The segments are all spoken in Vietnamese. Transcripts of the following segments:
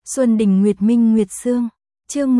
Xuân Đình Nguyệt Minh Nguyệt Sương, chương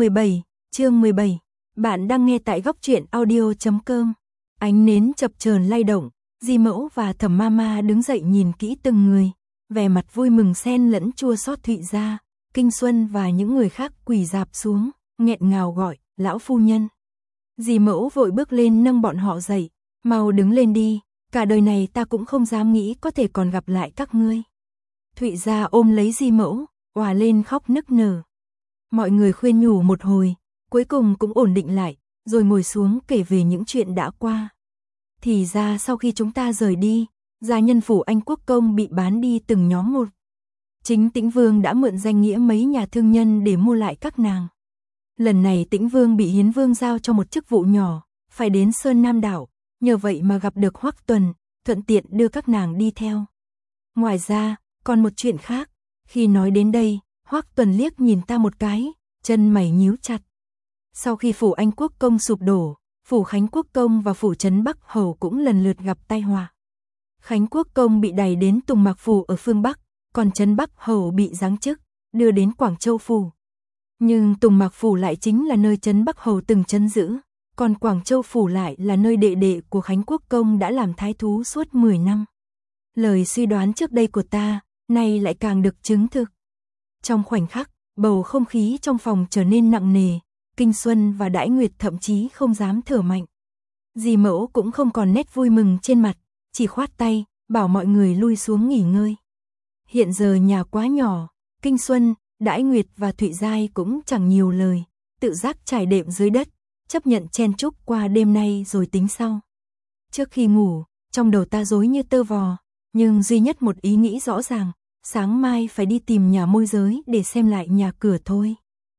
17, bạn đang nghe tại góc truyện audio.com. Ánh nến chập chờn lay động, Di Mẫu và Thẩm Mama đứng dậy nhìn kỹ từng người, vẻ mặt vui mừng xen lẫn chua xót. Thụy Gia, Kinh Xuân và những người khác quỳ rạp xuống, nghẹn ngào gọi, lão phu nhân. Di Mẫu vội bước lên nâng bọn họ dậy, mau đứng lên đi, cả đời này ta cũng không dám nghĩ có thể còn gặp lại các ngươi. Thụy Gia ôm lấy Di Mẫu, òa lên khóc nức nở. Mọi người khuyên nhủ một hồi, cuối cùng cũng ổn định lại, rồi ngồi xuống kể về những chuyện đã qua. Thì ra sau khi chúng ta rời đi, gia nhân phủ Anh Quốc Công bị bán đi từng nhóm một. Chính Tĩnh Vương đã mượn danh nghĩa mấy nhà thương nhân để mua lại các nàng. Lần này Tĩnh Vương bị Hiến Vương giao cho một chức vụ nhỏ, phải đến Sơn Nam Đảo, nhờ vậy mà gặp được Hoắc Tuần, thuận tiện đưa các nàng đi theo. Ngoài ra, còn một chuyện khác, khi nói đến đây, Hoắc Tuần liếc nhìn ta một cái, chân mày nhíu chặt. Sau khi phủ Anh Quốc Công sụp đổ, phủ Khánh Quốc Công và phủ Trấn Bắc Hầu cũng lần lượt gặp tai họa. Khánh Quốc Công bị đày đến Tùng Mạc Phủ ở phương Bắc, còn Trấn Bắc Hầu bị giáng chức, đưa đến Quảng Châu Phủ. Nhưng Tùng Mạc Phủ lại chính là nơi Trấn Bắc Hầu từng trấn giữ, còn Quảng Châu Phủ lại là nơi đệ đệ của Khánh Quốc Công đã làm thái thú suốt 10 năm. Lời suy đoán trước đây của ta, nay lại càng được chứng thực. Trong khoảnh khắc, bầu không khí trong phòng trở nên nặng nề, Kinh Xuân và Đãi Nguyệt thậm chí không dám thở mạnh. Di Mẫu cũng không còn nét vui mừng trên mặt, chỉ khoát tay, bảo mọi người lui xuống nghỉ ngơi. Hiện giờ nhà quá nhỏ, Kinh Xuân, Đãi Nguyệt và Thụy Giai cũng chẳng nhiều lời, tự giác trải đệm dưới đất, chấp nhận chen chúc qua đêm nay rồi tính sau. Trước khi ngủ, trong đầu ta rối như tơ vò, nhưng duy nhất một ý nghĩ rõ ràng, sáng mai phải đi tìm nhà môi giới để xem lại nhà cửa thôi.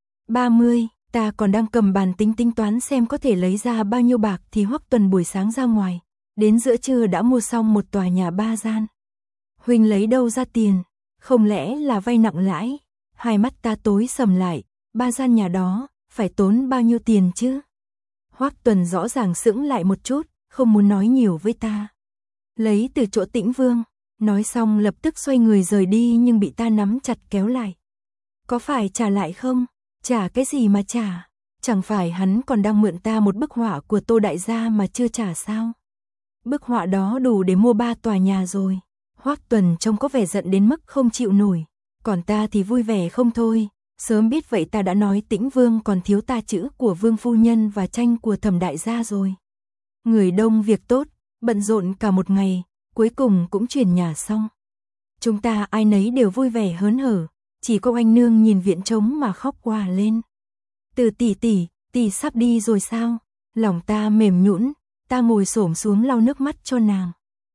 30, ta còn đang cầm bàn tính toán xem có thể lấy ra bao nhiêu bạc thì Hoắc Tuần buổi sáng ra ngoài, đến giữa trưa đã mua xong một tòa nhà 3 gian. Huynh lấy đâu ra tiền, không lẽ là vay nặng lãi? Hai mắt ta tối sầm lại, 3 gian nhà đó, phải tốn bao nhiêu tiền chứ? Hoắc Tuần rõ ràng sững lại một chút, không muốn nói nhiều với ta. Lấy từ chỗ Tĩnh Vương, nói xong lập tức xoay người rời đi nhưng bị ta nắm chặt kéo lại. Có phải trả lại không? Trả cái gì mà trả? Chẳng phải hắn còn đang mượn ta một bức họa của Tô Đại Gia mà chưa trả sao? Bức họa đó đủ để mua 3 tòa nhà rồi. Hoắc Tuần trông có vẻ giận đến mức không chịu nổi, còn ta thì vui vẻ không thôi. Sớm biết vậy ta đã nói Tĩnh Vương còn thiếu ta chữ của Vương phu nhân và tranh của Thẩm đại gia rồi. Người đông việc tốt, bận rộn cả một ngày, cuối cùng cũng chuyển nhà xong. Chúng ta ai nấy đều vui vẻ hớn hở, chỉ có anh nương nhìn viện trống mà khóc òa lên. Từ tỷ sắp đi rồi sao? Lòng ta mềm nhũn, ta ngồi xổm xuống lau nước mắt cho nàng.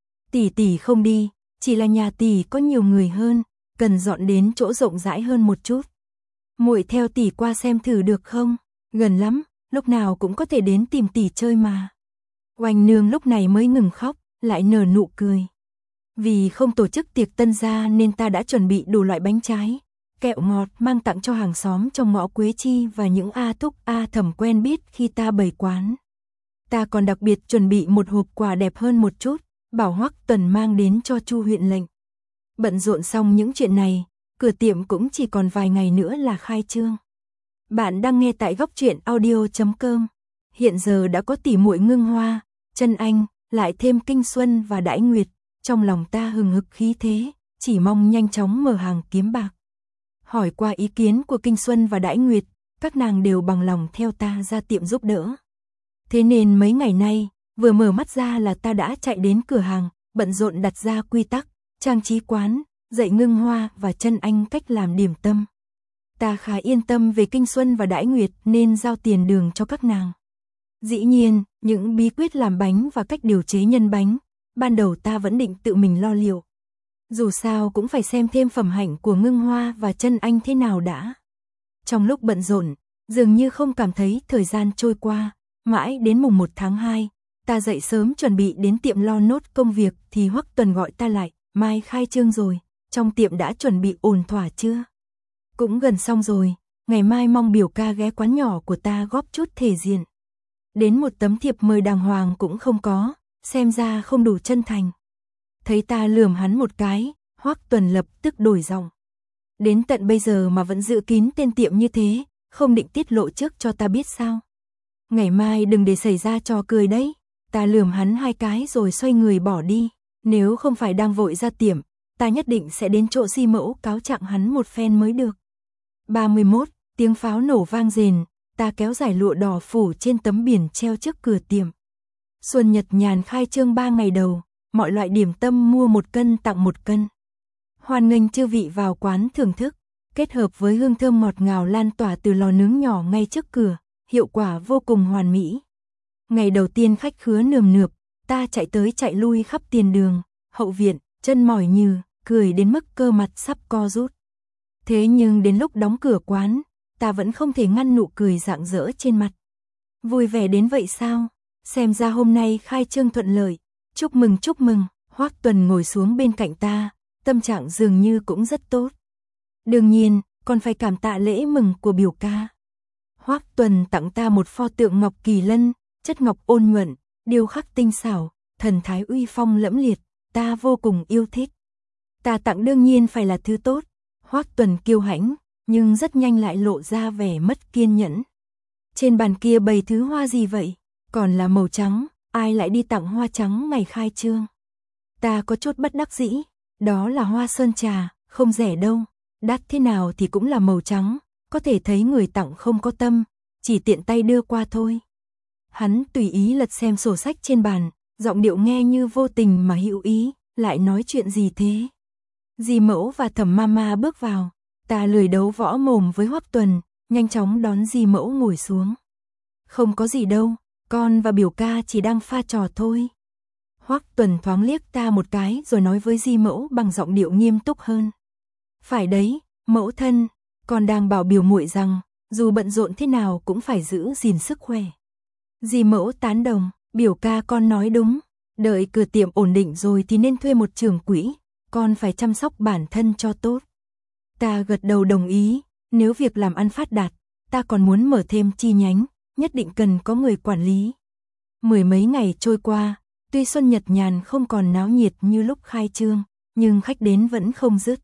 Tỷ không đi, chỉ là nhà tỷ có nhiều người hơn, cần dọn đến chỗ rộng rãi hơn một chút. Muội theo tỷ qua xem thử được không? Gần lắm, lúc nào cũng có thể đến tìm tỷ chơi mà. Oanh nương lúc này mới ngừng khóc, lại nở nụ cười. Vì không tổ chức tiệc tân gia nên ta đã chuẩn bị đủ loại bánh trái, kẹo ngọt mang tặng cho hàng xóm trong ngõ Quế Chi và những A Thúc A Thẩm quen biết khi ta bày quán. Ta còn đặc biệt chuẩn bị một hộp quà đẹp hơn một chút, bảo Hoắc Tuần mang đến cho Chu huyện lệnh. Bận rộn xong những chuyện này, cửa tiệm cũng chỉ còn vài ngày nữa là khai trương. Bạn đang nghe tại góc truyện audio.com. Hiện giờ đã có tỷ muội Ngưng Hoa, Trân Anh, lại thêm Kinh Xuân và Đãi Nguyệt, trong lòng ta hừng hực khí thế, chỉ mong nhanh chóng mở hàng kiếm bạc. Hỏi qua ý kiến của Kinh Xuân và Đãi Nguyệt, các nàng đều bằng lòng theo ta ra tiệm giúp đỡ. Thế nên mấy ngày nay, vừa mở mắt ra là ta đã chạy đến cửa hàng, bận rộn đặt ra quy tắc, trang trí quán, dạy Ngưng Hoa và Trân Anh cách làm điểm tâm. Ta khá yên tâm về Kinh Xuân và Đãi Nguyệt nên giao tiền đường cho các nàng. Dĩ nhiên, những bí quyết làm bánh và cách điều chế nhân bánh, ban đầu ta vẫn định tự mình lo liệu. Dù sao cũng phải xem thêm phẩm hạnh của Ngưng Hoa và Trân Anh thế nào đã. Trong lúc bận rộn, dường như không cảm thấy thời gian trôi qua, mãi đến mùng 1 tháng 2, ta dậy sớm chuẩn bị đến tiệm lo nốt công việc thì Hoắc Tuần gọi ta lại, mai khai trương rồi, trong tiệm đã chuẩn bị ổn thỏa chưa? Cũng gần xong rồi, ngày mai mong biểu ca ghé quán nhỏ của ta góp chút thể diện. Đến một tấm thiệp mời đàng hoàng cũng không có, xem ra không đủ chân thành. Thấy ta lườm hắn một cái, Hoắc Tuần lập tức đổi giọng. Đến tận bây giờ mà vẫn giữ kín tên tiệm như thế, không định tiết lộ trước cho ta biết sao? Ngày mai đừng để xảy ra trò cười đấy. Ta lườm hắn 2 cái rồi xoay người bỏ đi. Nếu không phải đang vội ra tiệm, ta nhất định sẽ đến chỗ Di Mẫu cáo trạng hắn một phen mới được. 31, tiếng pháo nổ vang rền, ta kéo giải lụa đỏ phủ trên tấm biển treo trước cửa tiệm. Xuân Nhật Nhàn khai trương 3 ngày đầu, mọi loại điểm tâm mua 1 cân tặng 1 cân. Hoan nghênh chư vị vào quán thưởng thức, kết hợp với hương thơm ngọt ngào lan tỏa từ lò nướng nhỏ ngay trước cửa, hiệu quả vô cùng hoàn mỹ. Ngày đầu tiên khách khứa nườm nượp, ta chạy tới chạy lui khắp tiền đường, hậu viện, chân mỏi nhừ, cười đến mức cơ mặt sắp co rút. Thế nhưng đến lúc đóng cửa quán, ta vẫn không thể ngăn nụ cười rạng rỡ trên mặt. Vui vẻ đến vậy sao? Xem ra hôm nay khai trương thuận lợi. Chúc mừng chúc mừng. Hoắc Tuần ngồi xuống bên cạnh ta, tâm trạng dường như cũng rất tốt. Đương nhiên, còn phải cảm tạ lễ mừng của biểu ca. Hoắc Tuần tặng ta một pho tượng ngọc kỳ lân, chất ngọc ôn nhuận, điêu khắc tinh xảo, thần thái uy phong lẫm liệt, ta vô cùng yêu thích. Ta tặng đương nhiên phải là thứ tốt. Hoắc Tuần kiêu hãnh, nhưng rất nhanh lại lộ ra vẻ mất kiên nhẫn. Trên bàn kia bày thứ hoa gì vậy? Còn là màu trắng, ai lại đi tặng hoa trắng ngày khai trương? Ta có chút bất đắc dĩ, đó là hoa sơn trà, không rẻ đâu, đắt thế nào thì cũng là màu trắng, có thể thấy người tặng không có tâm, chỉ tiện tay đưa qua thôi. Hắn tùy ý lật xem sổ sách trên bàn, giọng điệu nghe như vô tình mà hữu ý, lại nói chuyện gì thế? Di Mẫu và Thẩm Mama bước vào, ta lười đấu võ mồm với Hoắc Tuần, nhanh chóng đón Di Mẫu ngồi xuống. Không có gì đâu, con và biểu ca chỉ đang pha trò thôi. Hoắc Tuần thoáng liếc ta một cái rồi nói với Di Mẫu bằng giọng điệu nghiêm túc hơn. Phải đấy, mẫu thân, con đang bảo biểu muội rằng, dù bận rộn thế nào cũng phải giữ gìn sức khỏe. Di Mẫu tán đồng, biểu ca con nói đúng, đợi cửa tiệm ổn định rồi thì nên thuê một trưởng quỹ, con phải chăm sóc bản thân cho tốt. Ta gật đầu đồng ý, nếu việc làm ăn phát đạt, ta còn muốn mở thêm chi nhánh, nhất định cần có người quản lý. 10 mấy ngày trôi qua, tuy Xuân Nhật Nhàn không còn náo nhiệt như lúc khai trương, nhưng khách đến vẫn không dứt.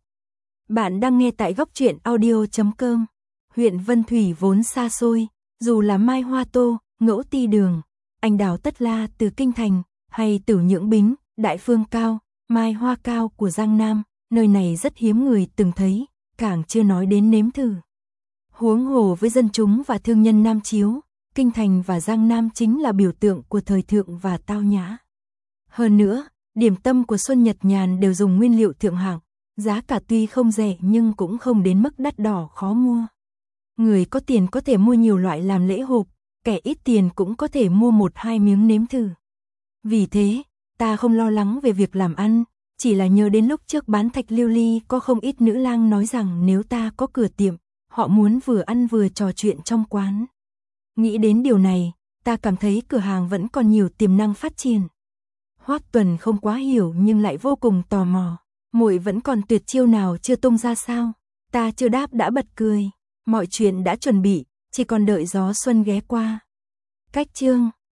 Bạn đang nghe tại góc truyện audio.com. Huyện Vân Thủy vốn xa xôi, dù là Mai Hoa Tô, Ngẫu Ti Đường, Anh Đào Tất La từ Kinh Thành, hay Tử Nhưỡng Bính, Đại Phương Cao, Mai Hoa Cao của Giang Nam, nơi này rất hiếm người từng thấy, càng chưa nói đến nếm thử. Huống hồ với dân chúng và thương nhân Nam Chiếu, Kinh Thành và Giang Nam chính là biểu tượng của thời thượng và tao nhã. Hơn nữa, điểm tâm của Xuân Nhật Nhàn đều dùng nguyên liệu thượng hạng, giá cả tuy không rẻ nhưng cũng không đến mức đắt đỏ khó mua. Người có tiền có thể mua nhiều loại làm lễ hộp, kẻ ít tiền cũng có thể mua 1-2 miếng nếm thử. Vì thế, ta không lo lắng về việc làm ăn, chỉ là nhớ đến lúc trước bán thạch liêu ly có không ít nữ lang nói rằng nếu ta có cửa tiệm, họ muốn vừa ăn vừa trò chuyện trong quán. Nghĩ đến điều này, ta cảm thấy cửa hàng vẫn còn nhiều tiềm năng phát triển. Hoắc Tuần không quá hiểu nhưng lại vô cùng tò mò. Muội vẫn còn tuyệt chiêu nào chưa tung ra sao? Ta chưa đáp đã bật cười. Mọi chuyện đã chuẩn bị, chỉ còn đợi gió xuân ghé qua. Cách chương